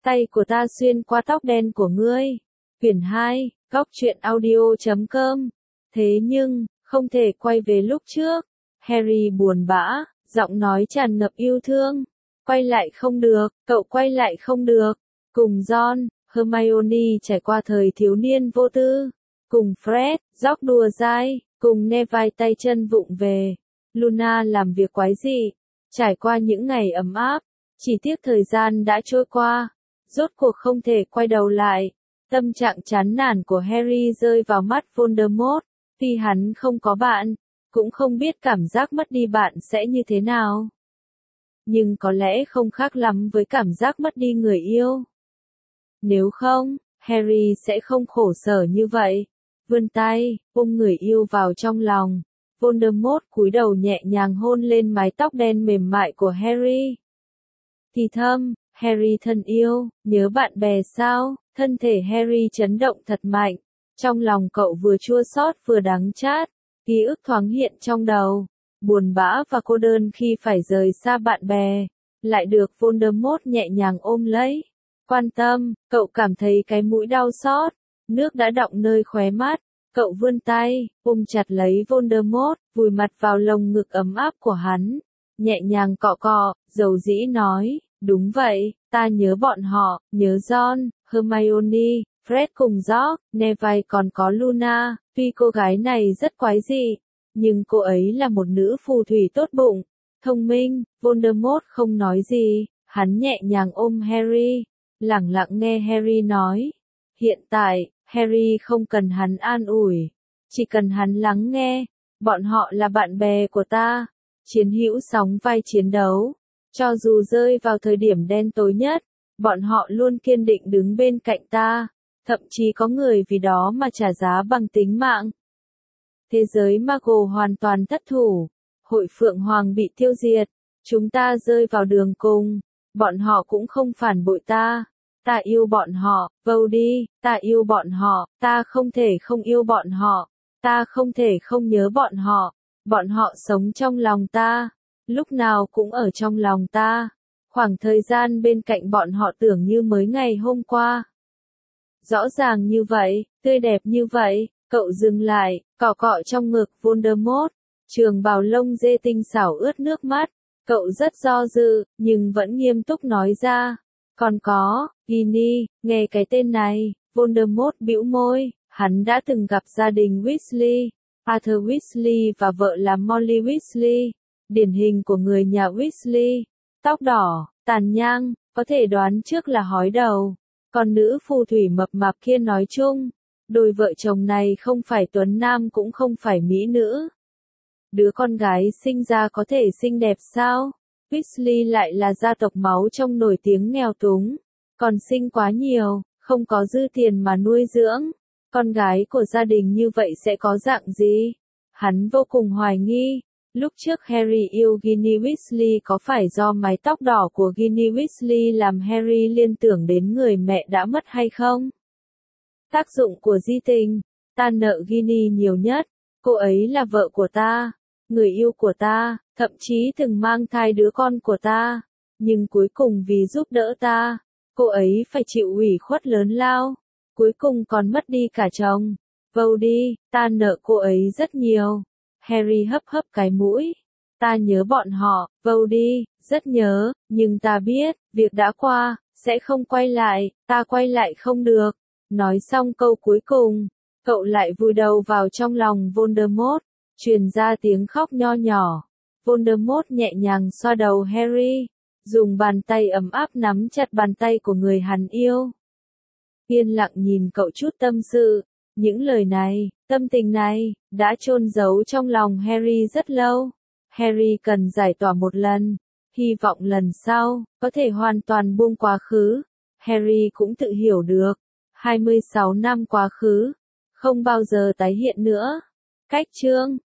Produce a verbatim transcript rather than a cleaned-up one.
tay của ta xuyên qua tóc đen của ngươi. Quyển hai, góc truyện audio chấm com. Thế nhưng, không thể quay về lúc trước. Harry buồn bã, giọng nói tràn ngập yêu thương. Quay lại không được, cậu quay lại không được. Cùng Ron, Hermione trải qua thời thiếu niên vô tư. Cùng Fred, dóc đùa dai, cùng Neville tay chân vụng về. Luna làm việc quái dị. Trải qua những ngày ấm áp. Chỉ tiếc thời gian đã trôi qua. Rốt cuộc không thể quay đầu lại. Tâm trạng chán nản của Harry rơi vào mắt Voldemort. Tuy hắn không có bạn, cũng không biết cảm giác mất đi bạn sẽ như thế nào. Nhưng có lẽ không khác lắm với cảm giác mất đi người yêu. Nếu không, Harry sẽ không khổ sở như vậy. Vươn tay, ôm người yêu vào trong lòng. Voldemort cúi đầu nhẹ nhàng hôn lên mái tóc đen mềm mại của Harry. Thì thầm, Harry thân yêu, nhớ bạn bè sao? Thân thể Harry chấn động thật mạnh. Trong lòng cậu vừa chua xót vừa đắng chát. Ký ức thoáng hiện trong đầu. Buồn bã và cô đơn khi phải rời xa bạn bè. Lại được Voldemort nhẹ nhàng ôm lấy. Quan tâm, cậu cảm thấy cái mũi đau xót. Nước đã đọng nơi khóe mắt. Cậu vươn tay, ôm chặt lấy Voldemort, vùi mặt vào lồng ngực ấm áp của hắn. Nhẹ nhàng cọ cọ, dầu dĩ nói, đúng vậy, ta nhớ bọn họ, nhớ Ron, Hermione, Fred cùng George, Neville còn có Luna. Tuy cô gái này rất quái dị, nhưng cô ấy là một nữ phù thủy tốt bụng, thông minh. Voldemort không nói gì, hắn nhẹ nhàng ôm Harry, lẳng lặng nghe Harry nói. Hiện tại, Harry không cần hắn an ủi, chỉ cần hắn lắng nghe. Bọn họ là bạn bè của ta, chiến hữu sóng vai chiến đấu. Cho dù rơi vào thời điểm đen tối nhất, bọn họ luôn kiên định đứng bên cạnh ta. Thậm chí có người vì đó mà trả giá bằng tính mạng. Thế giới Muggle hoàn toàn thất thủ. Hội Phượng Hoàng bị tiêu diệt. Chúng ta rơi vào đường cùng. Bọn họ cũng không phản bội ta. Ta yêu bọn họ, vâu đi, ta yêu bọn họ, ta không thể không yêu bọn họ. Ta không thể không nhớ bọn họ. Bọn họ sống trong lòng ta. Lúc nào cũng ở trong lòng ta. Khoảng thời gian bên cạnh bọn họ tưởng như mới ngày hôm qua. Rõ ràng như vậy, tươi đẹp như vậy. Cậu dừng lại, cọ cọ trong ngực Voldemort. Trường bào lông dê tinh xảo ướt nước mắt. Cậu rất do dự, nhưng vẫn nghiêm túc nói ra. Còn có, Ginny, nghe cái tên này. Voldemort bĩu môi. Hắn đã từng gặp gia đình Weasley, Arthur Weasley và vợ là Molly Weasley. Điển hình của người nhà Weasley. Tóc đỏ, tàn nhang, có thể đoán trước là hói đầu. Còn nữ phù thủy mập mạp kia nói chung, đôi vợ chồng này không phải tuấn nam cũng không phải mỹ nữ. Đứa con gái sinh ra có thể xinh đẹp sao? Weasley lại là gia tộc máu trong nổi tiếng nghèo túng. Còn sinh quá nhiều, không có dư tiền mà nuôi dưỡng. Con gái của gia đình như vậy sẽ có dạng gì? Hắn vô cùng hoài nghi. Lúc trước Harry yêu Ginny Weasley có phải do mái tóc đỏ của Ginny Weasley làm Harry liên tưởng đến người mẹ đã mất hay không? Tác dụng của di tình. Ta nợ Ginny nhiều nhất. Cô ấy là vợ của ta, người yêu của ta, thậm chí từng mang thai đứa con của ta. Nhưng cuối cùng vì giúp đỡ ta, cô ấy phải chịu ủy khuất lớn lao. Cuối cùng còn mất đi cả chồng. Vâu đi, ta nợ cô ấy rất nhiều. Harry hấp hấp cái mũi. Ta nhớ bọn họ, vâu đi, rất nhớ, nhưng ta biết, việc đã qua, sẽ không quay lại, ta quay lại không được. Nói xong câu cuối cùng, cậu lại vùi đầu vào trong lòng Voldemort, truyền ra tiếng khóc nho nhỏ. Voldemort nhẹ nhàng xoa đầu Harry, dùng bàn tay ấm áp nắm chặt bàn tay của người hắn yêu. Yên lặng nhìn cậu chút tâm sự. Những lời này, tâm tình này, đã chôn giấu trong lòng Harry rất lâu. Harry cần giải tỏa một lần, hy vọng lần sau, có thể hoàn toàn buông quá khứ. Harry cũng tự hiểu được, hai mươi sáu năm quá khứ, không bao giờ tái hiện nữa. Cách chương